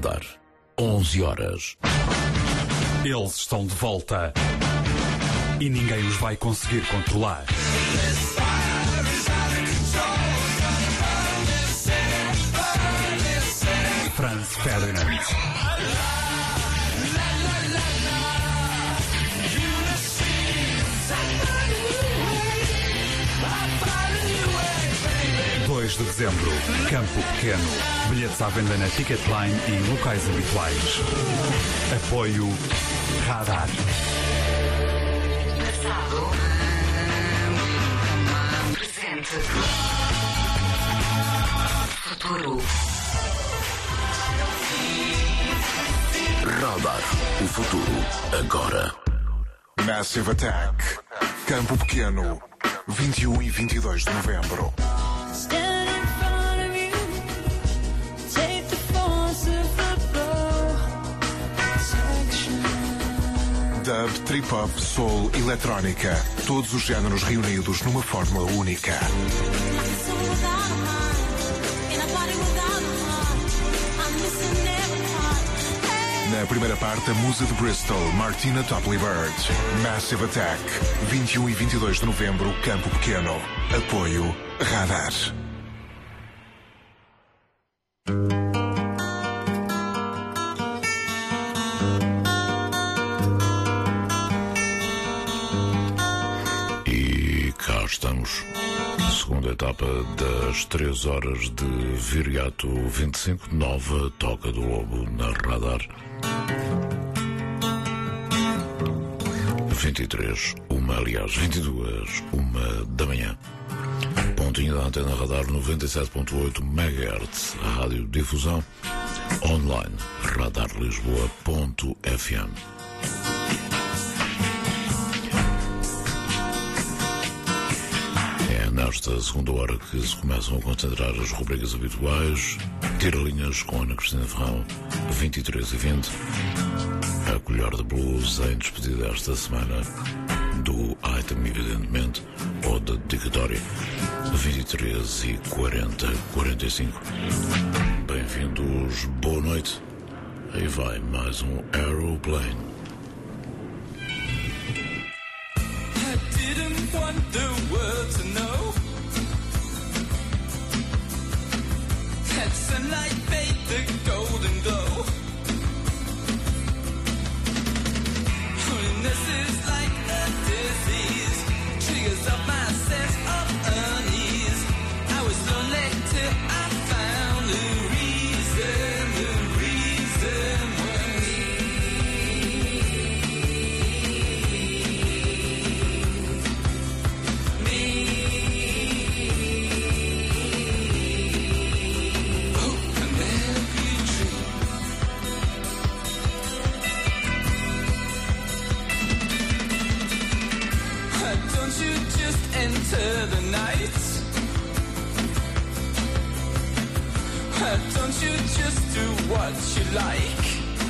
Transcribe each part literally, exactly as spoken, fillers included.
Radar. onze horas. Eles estão de volta e ninguém os vai conseguir controlar. Franz Ferdinand. dois de dezembro, Campo Pequeno. Bilhetes à venda na Ticketline e em locais habituais. Apoio Radar. Passado. Presente. Futuro. Radar. O futuro agora. Massive Attack. Campo Pequeno. vinte e um e vinte e dois de novembro. Dub, trip-hop, soul, eletrónica. Todos os géneros reunidos numa fórmula única. Na primeira parte, a musa de Bristol, Martina Topley Bird. Massive Attack. vinte e um e vinte e dois de novembro, Campo Pequeno. Apoio Radar. Estamos. Segunda etapa das três horas de Viriato vinte e cinco, nova Toca do Lobo na Radar. vinte e três, uma, aliás, vinte e duas, uma da manhã. Pontinho da antena Radar noventa e sete ponto oito megahertz, rádio difusão online, radarlisboa ponto f m. Nesta segunda hora que se começam a concentrar as rubricas habituais, tira-linhas com Ana Cristina Ferrão, vinte e três e vinte, a colher de blues em despedida esta semana do item, evidentemente, ou da dedicatória, vinte e três e quarenta, quarenta e cinco. Bem-vindos, boa noite. Aí vai mais um Aeroplane. Want the world to know that sunlight fade the golden glow. Holiness is like a disease, triggers up my sense of unease. I was lonely till I found the reason, the reason was enter the night. Don't you just do what you like?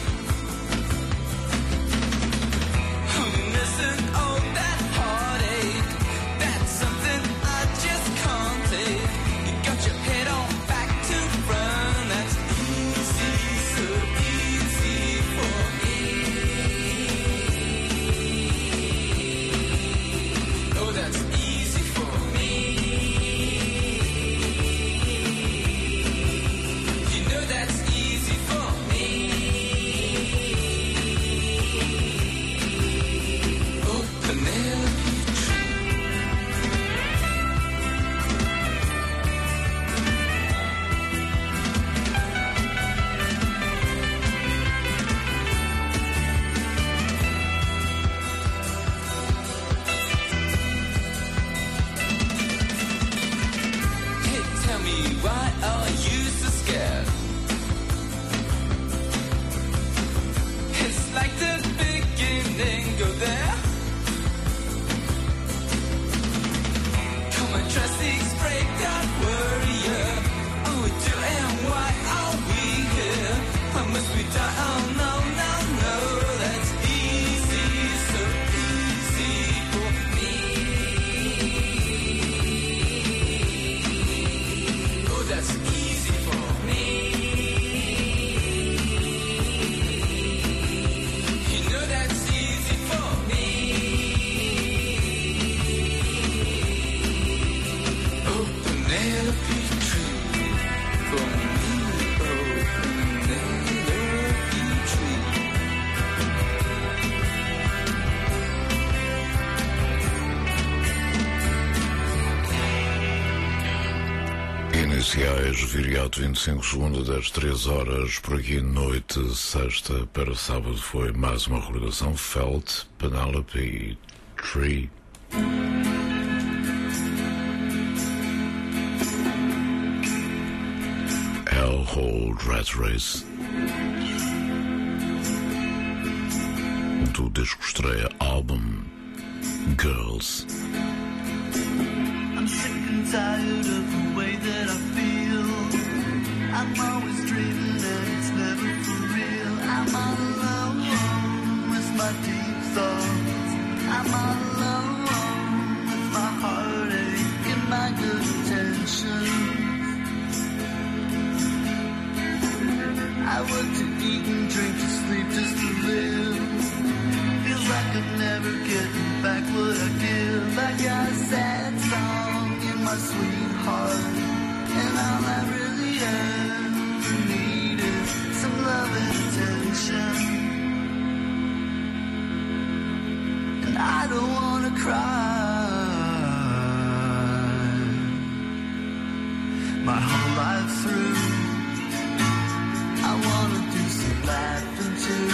Missing all that heartache, that's something I just can't take. You got your head on back to front, that's easy, so easy for me. Oh, that's easy for me. You know that's easy for me. oficiais, viriato vinte e cinco segundo das três horas, por aqui noite, sexta para sábado foi mais uma recordação. Felt, Penelope e Tree. Hellhole Rat Race. Do disco estreia álbum Girls. I'm sick and tired of the way that I feel. I'm always dreaming and it's never for real. I'm all alone with my deep thoughts. I'm all alone with my heartache and my good intentions. I work to eat and drink to sleep just to live. Feels like I'm never getting back what I give. I got a sad song in my sweetheart, and all I really ever need is some love and attention. And I don't wanna cry my whole life through. I wanna do some laughing too.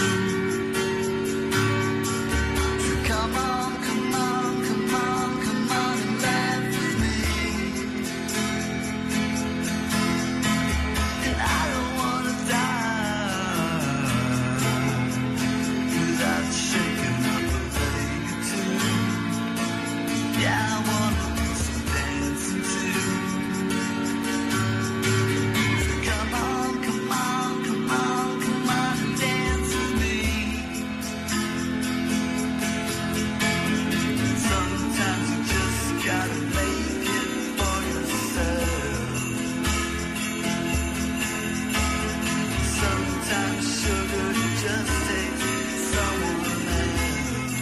So come on, come on, come on, come on and laugh with me. And I don't wanna die without shaking up a leg or two. Yeah, I wanna do some dancing too. So come on, come on, come on, come on and dance with me. Sometimes you just gotta make it for yourself. Sometimes sugar just takes someone else.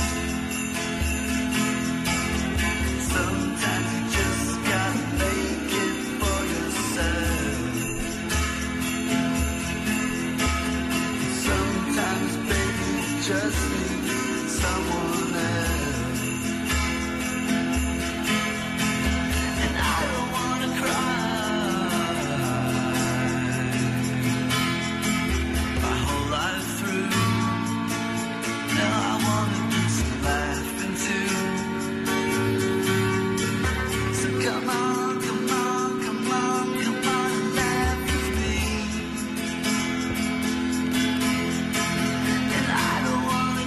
Sometimes you just gotta make it for yourself. Sometimes, baby, you just need someone else. And I don't wanna cry my whole life through. Now I wanna do some laughing too. So come on, come on, come on, come on and laugh with me. And I don't wanna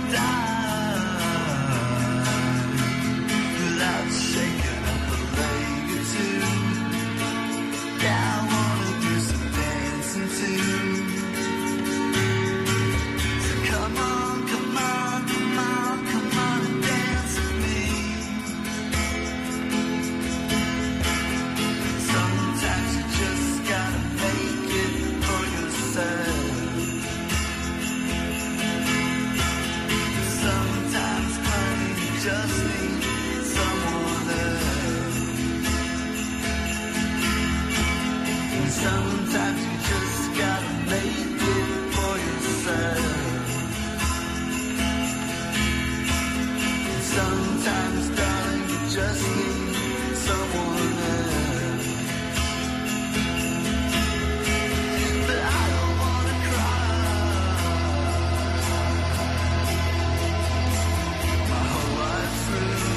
die without shaking up a leg or two. Yeah, I wanna do some dancing too. So come on, come on, come on, come on and dance with me. Sometimes you just gotta make it for yourself. Sometimes, honey, you just need someone else. And sometimes you just gotta make it for yourself. And sometimes, darling, you just need someone else. But I don't wanna cry my whole life through.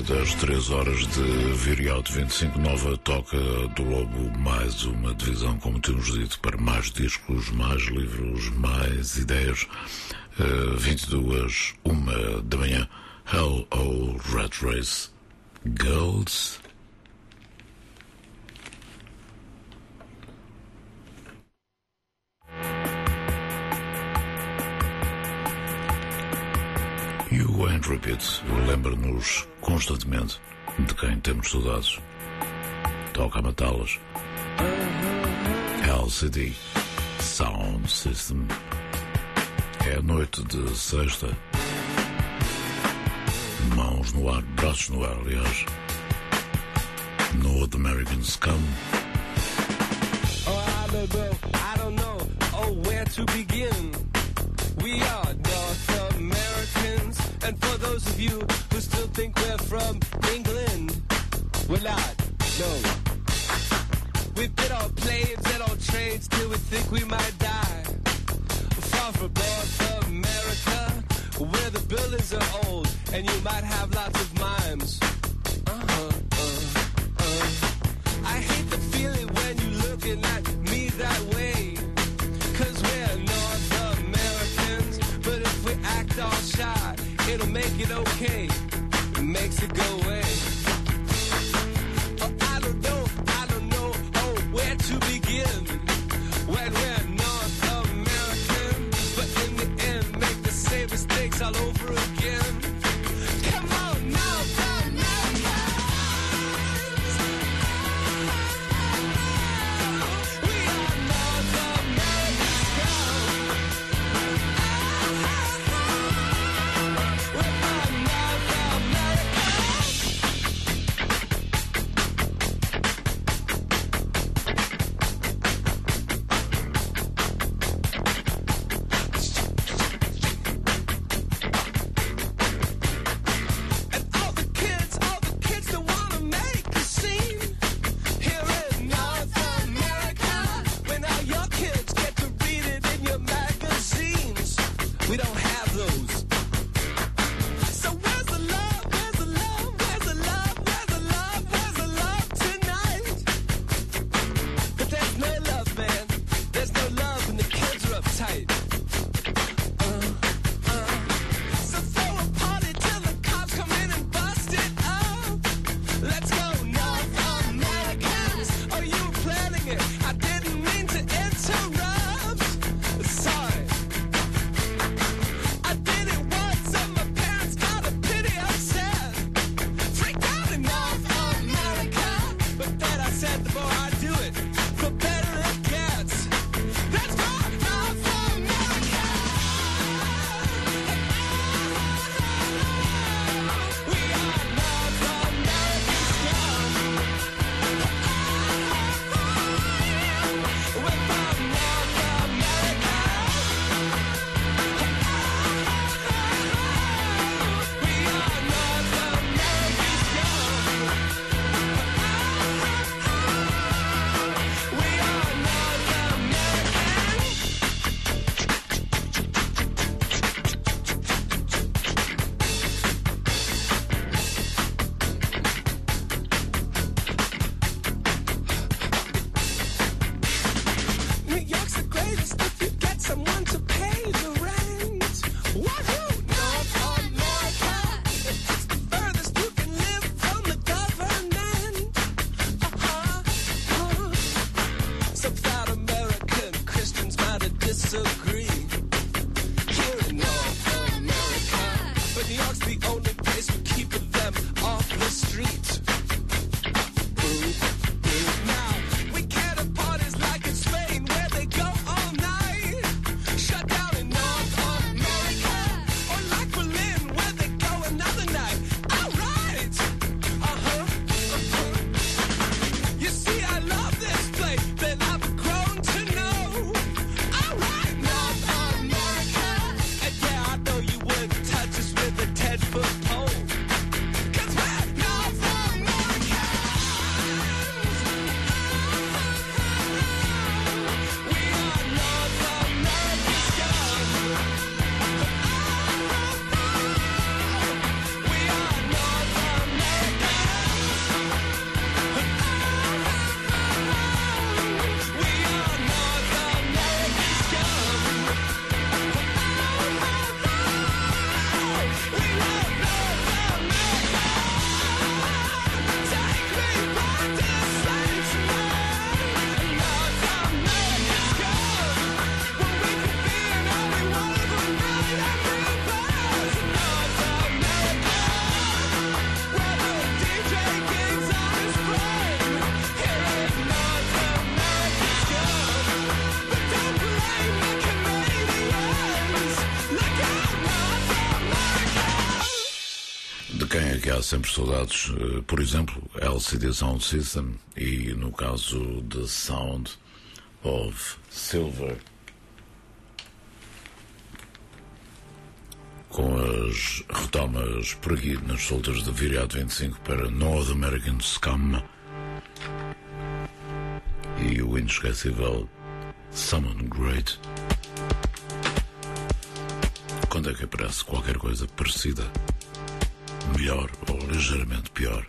das três horas de Viriato vinte e cinco, nova Toca do Lobo, mais uma divisão, como temos dito, para mais discos, mais livros, mais ideias. Uh, vinte e duas, uma da manhã. Hell oh Rat Race Girls. E o And Repeat lembra-nos constantemente de quem temos saudades. Toca a matá-las. L C D Sound System. É a noite de sexta. Mãos no ar, braços no ar, aliás. North Americans Come. Oh, I don't know, I don't know, oh, where to begin. We are North Americans, and for those of you who still think we're from England, we're not, no. We've been on planes and on trains till we think we might die. Far from North America, where the buildings are old, and you might have lots of mimes. Uh-huh, uh, uh. I hate the feeling when you're looking at me that way, 'cause we're North Americans, but if we act all shy, it'll make it okay, it makes it go away. Oh, I don't know, I don't know, oh, where to begin, when we're North American, but in the end, make the same mistakes all over again. Come on, North Americans! We are North Americans come. We're from North America. Há sempre saudades, eh, por exemplo, L C D Sound System e, no caso, The Sound of Silver, com as retomas por aqui nas soltas de Viriato vinte e cinco para North American Scum e o inesquecível Someone Great. Quando é que aparece qualquer coisa parecida, melhor ou ligeiramente pior?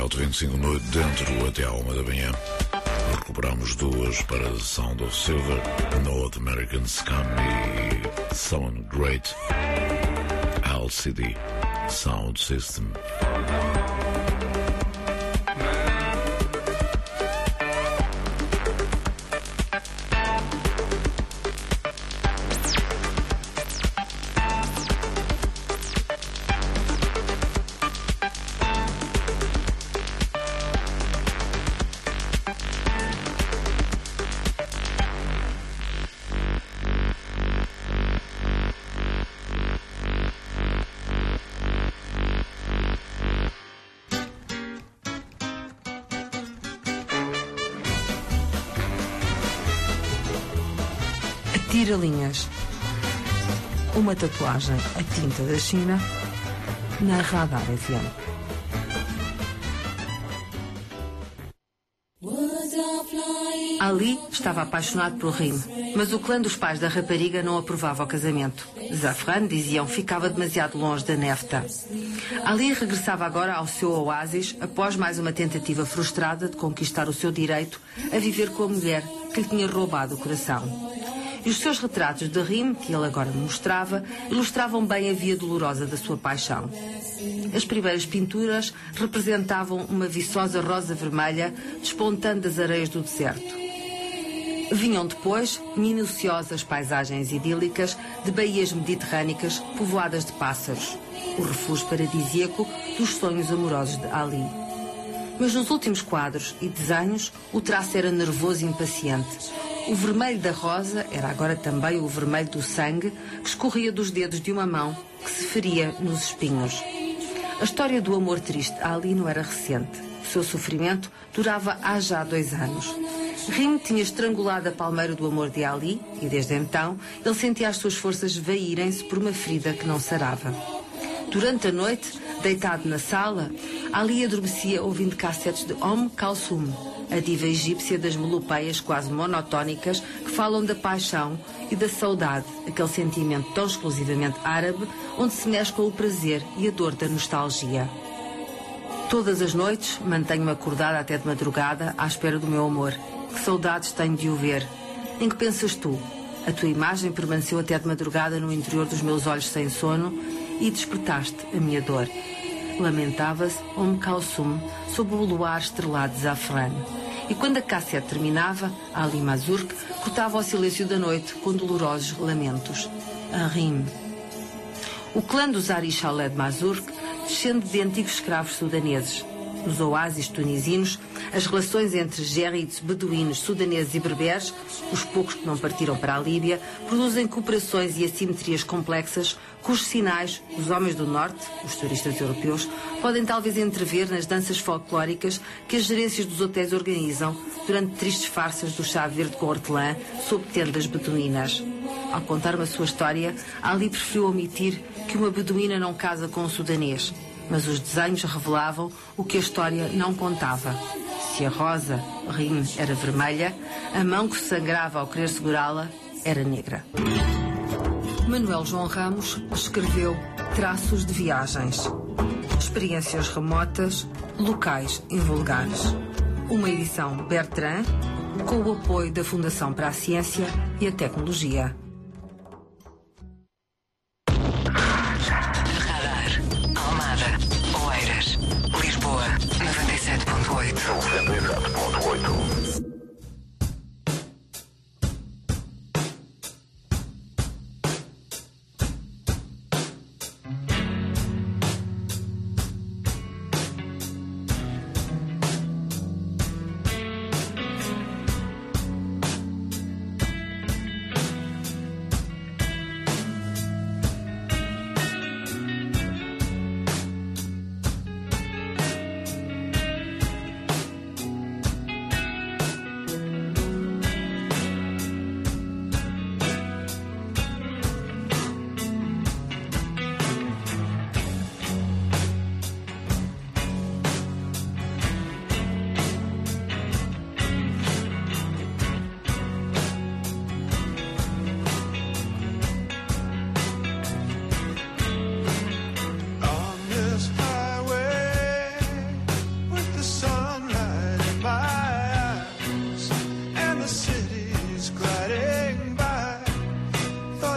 Hot vinte e cinco noite dentro até à uma da manhã. Recuperamos duas para Sound of Silver, North American Scum e Someone Great, L C D, Sound System. Tira-linhas. Uma tatuagem a tinta da China na Radar F M. Ali estava apaixonado por Rim, mas o clã dos pais da rapariga não aprovava o casamento. Zafran, diziam, ficava demasiado longe da Nefta. Ali regressava agora ao seu oásis após mais uma tentativa frustrada de conquistar o seu direito a viver com a mulher que lhe tinha roubado o coração. E os seus retratos de Rim, que ele agora me mostrava, ilustravam bem a via dolorosa da sua paixão. As primeiras pinturas representavam uma viçosa rosa vermelha despontando das areias do deserto. Vinham depois minuciosas paisagens idílicas de baías mediterrânicas povoadas de pássaros, o refúgio paradisíaco dos sonhos amorosos de Ali. Mas nos últimos quadros e desenhos, o traço era nervoso e impaciente. O vermelho da rosa era agora também o vermelho do sangue que escorria dos dedos de uma mão que se feria nos espinhos. A história do amor triste a Ali não era recente. O seu sofrimento durava há já dois anos. Rim tinha estrangulado a palmeira do amor de Ali e, desde então, ele sentia as suas forças vaírem-se por uma ferida que não sarava. Durante a noite, deitado na sala, Ali adormecia ouvindo cassetes de Om Kalsum, a diva egípcia das melopeias quase monotónicas que falam da paixão e da saudade, aquele sentimento tão exclusivamente árabe onde se mescla o prazer e a dor da nostalgia. Todas as noites mantenho-me acordada até de madrugada à espera do meu amor. Que saudades tenho de o ver. Em que pensas tu? A tua imagem permaneceu até de madrugada no interior dos meus olhos sem sono e despertaste a minha dor. Lamentava-se Om Kalsum sob o luar estrelado de Zafran. E quando a cassete terminava, Ali Mazurk cortava o silêncio da noite com dolorosos lamentos. A Rim. O clã dos Ari Khaled Mazurk descende de antigos escravos sudaneses. Nos oásis tunisinos, as relações entre gérides, beduínos, sudaneses e berberes, os poucos que não partiram para a Líbia, produzem cooperações e assimetrias complexas, cujos sinais os homens do Norte, os turistas europeus, podem talvez entrever nas danças folclóricas que as gerências dos hotéis organizam durante tristes farsas do chá verde com hortelã sob tendas beduínas. Ao contar-me a sua história, Ali preferiu omitir que uma beduína não casa com um sudanês. Mas os desenhos revelavam o que a história não contava. Se a rosa, Rim, era vermelha, a mão que sangrava ao querer segurá-la era negra. Manuel João Ramos escreveu Traços de Viagens. Experiências remotas, locais invulgares. Uma edição Bertrand, com o apoio da Fundação para a Ciência e a Tecnologia. noventa e sete ponto oito. noventa e sete ponto oito.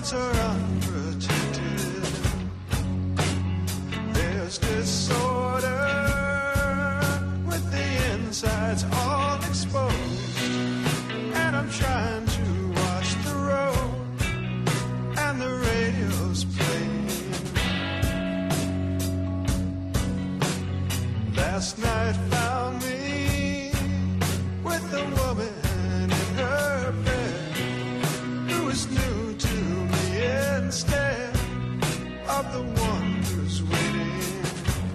hearts are unprotected. There's disorder with the insides all exposed, and I'm trying to watch the road, and the radio's playing. Last night found me with a woman in her bed who was new to me instead of the one who's waiting.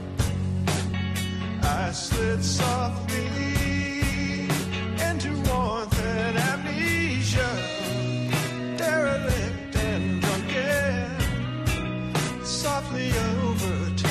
I slid softly into warmth and amnesia, derelict and drunken, softly overtaken.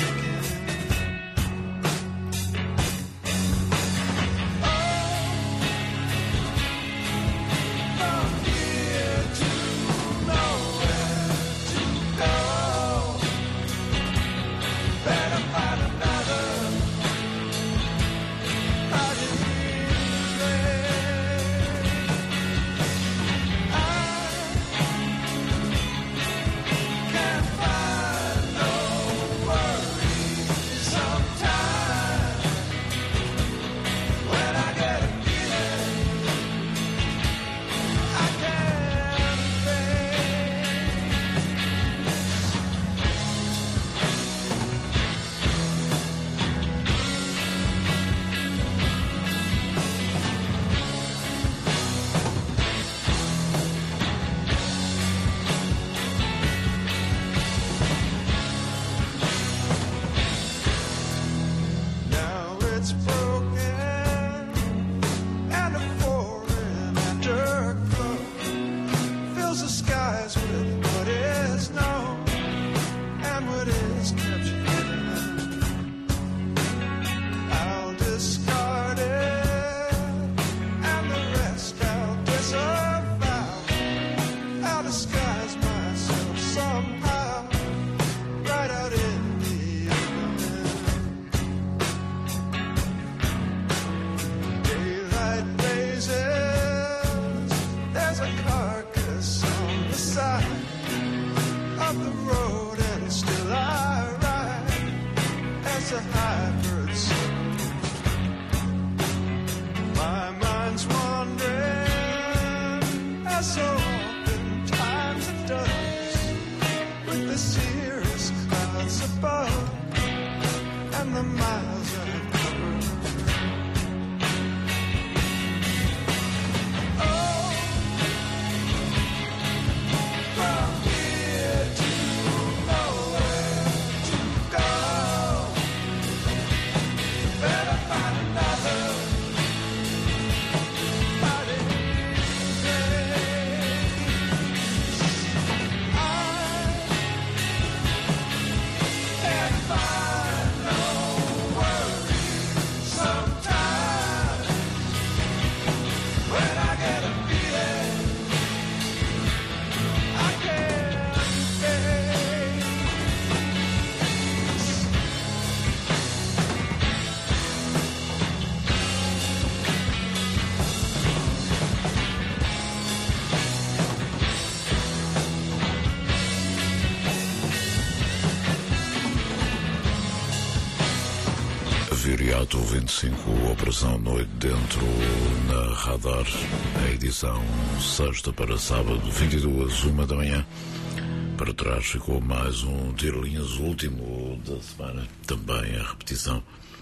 Viriato vinte e cinco, Operação Noite Dentro na Radar, a edição sexta para sábado, vinte e duas, uma da manhã. Para trás ficou mais um Tiro-Linhas, último da semana, também a repetição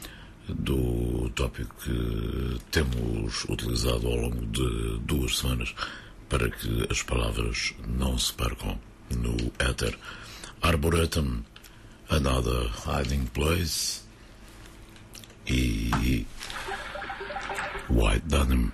do tópico que temos utilizado ao longo de duas semanas para que as palavras não se percam no éter. Arboretum, Another Hiding Place e White Denim.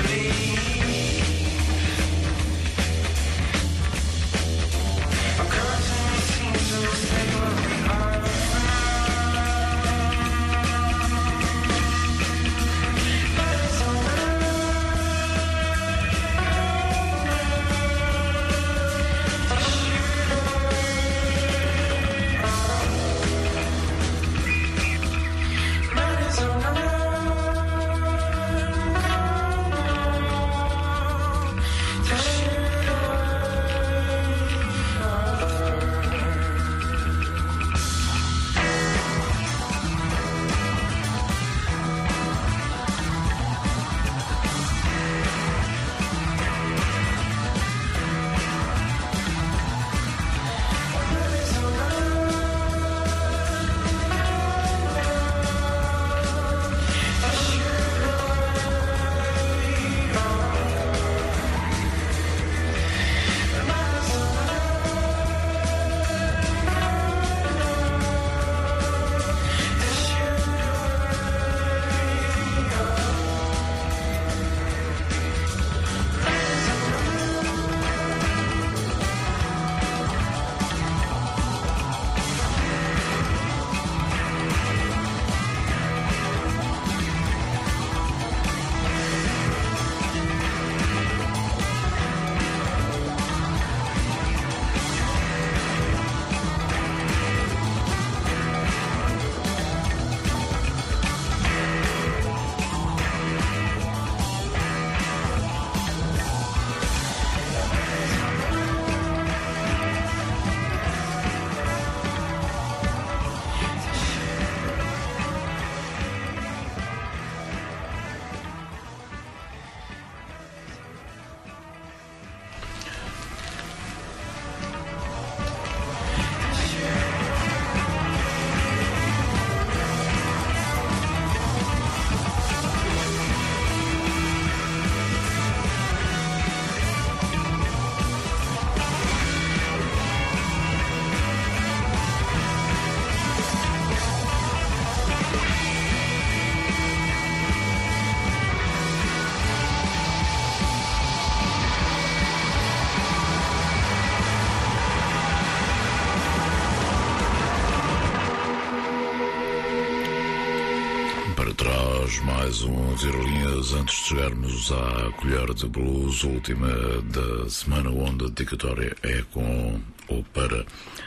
Mais um Zero Linhas antes de chegarmos à colher de blues, última da semana, onde a dedicatória é com ou para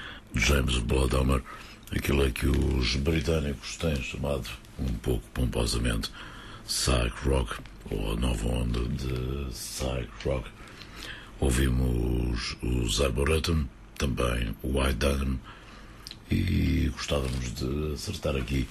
James Bloodhammer, aquilo é que os britânicos têm chamado um pouco pomposamente psych rock, ou a nova onda de psych rock. Ouvimos os Arboretum, também o White Denim, e gostávamos de acertar aqui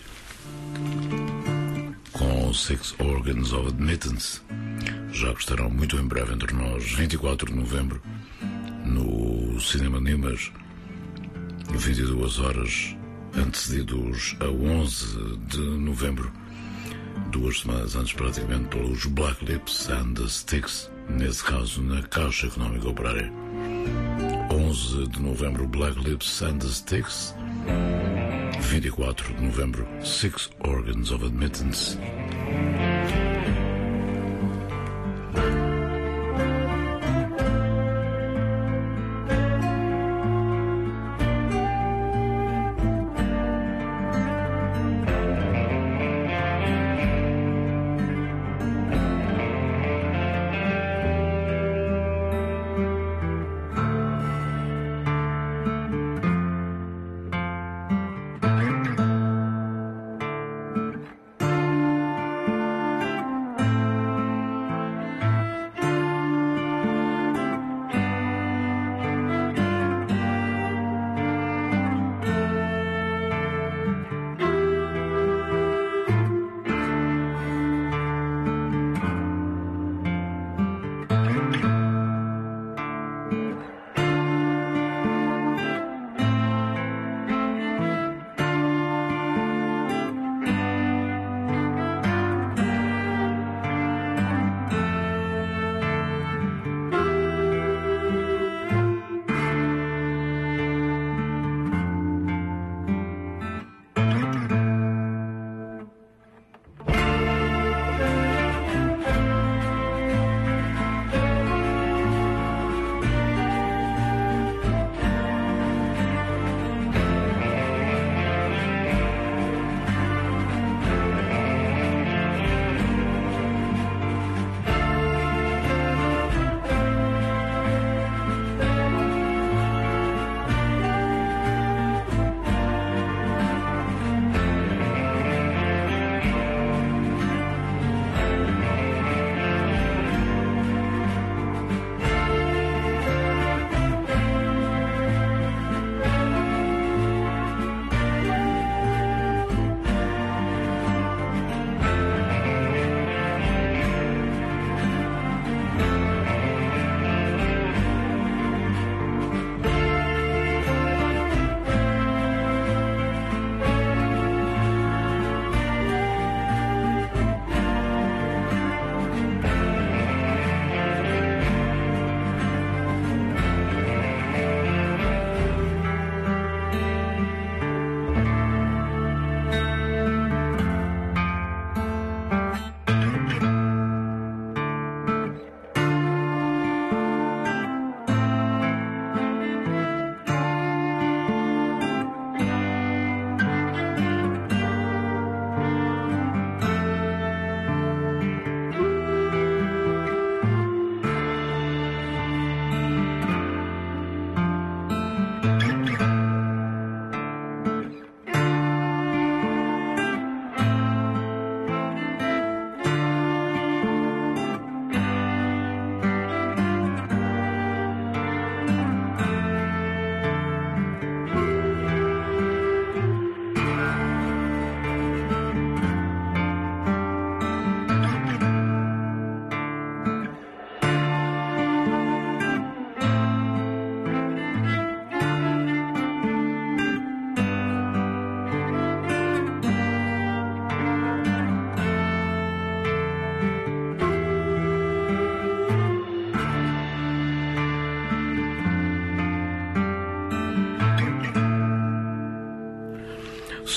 com Six Organs of Admittance, já que estarão muito em breve entre nós, vinte e quatro de novembro, no Cinema Nimas, vinte e duas horas, antecedidos a onze de novembro, duas semanas antes praticamente, pelos Black Lips and the Sticks, nesse caso na Caixa Económica Operária. onze de novembro, Black Lips and the Sticks. vinte e quatro de novembro, Six Organs of Admittance. Thank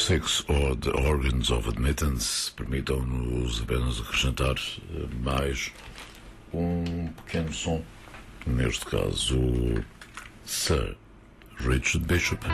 Six Odd Organs of Admittance. Permitam-nos apenas acrescentar mais um pequeno som, neste caso o Sir Richard Bishop.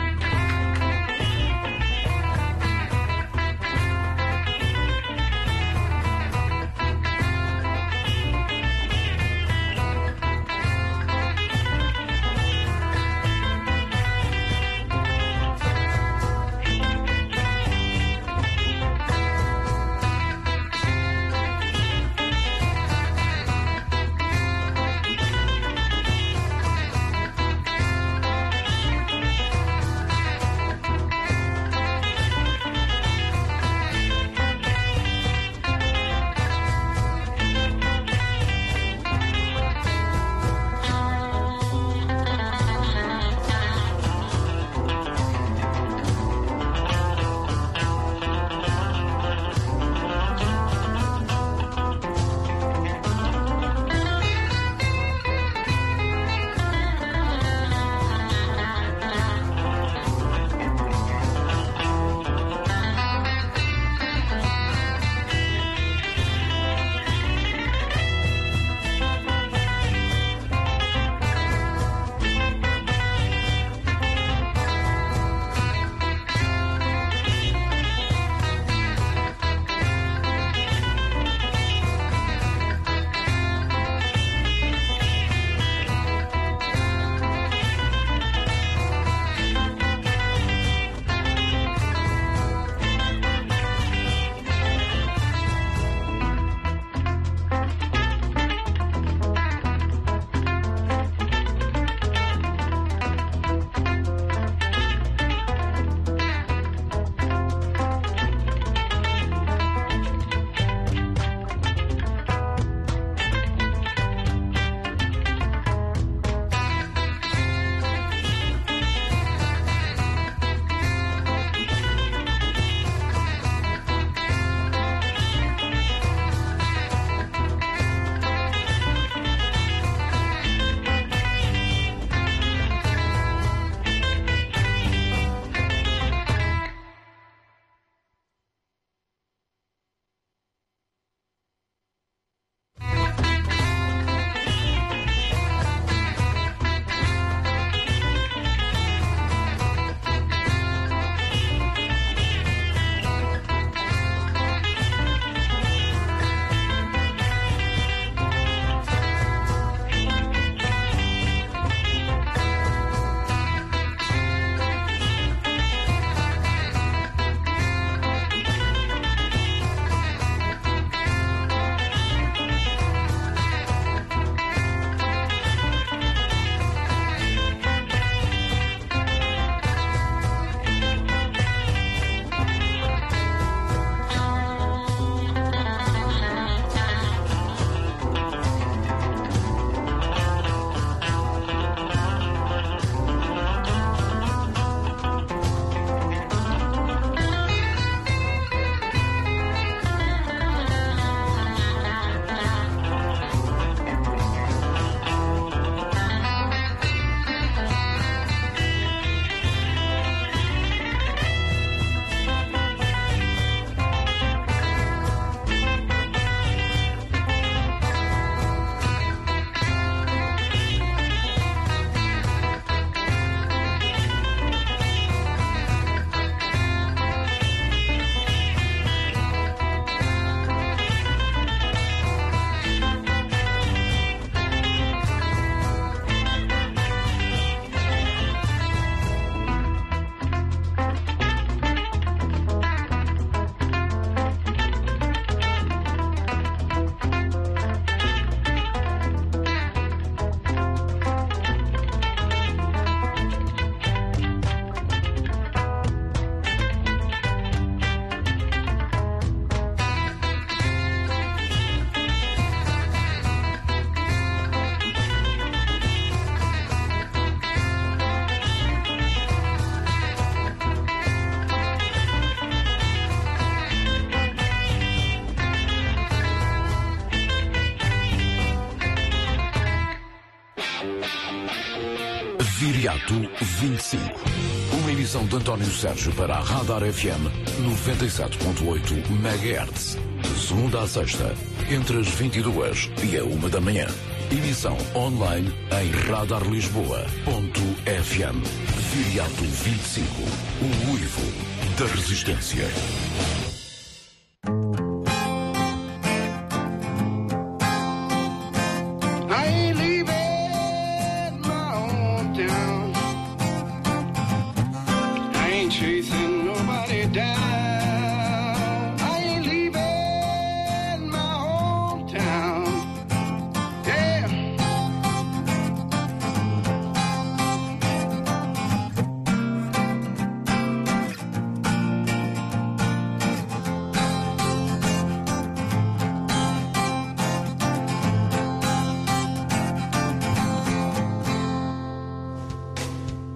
Viriato vinte e cinco. Uma emissão de António Sérgio para a Radar F M noventa e sete ponto oito megahertz. De segunda a sexta, entre as vinte e duas e a uma da manhã. Emissão online em radar lisboa ponto f m. Viriato vinte e cinco, o uivo da resistência.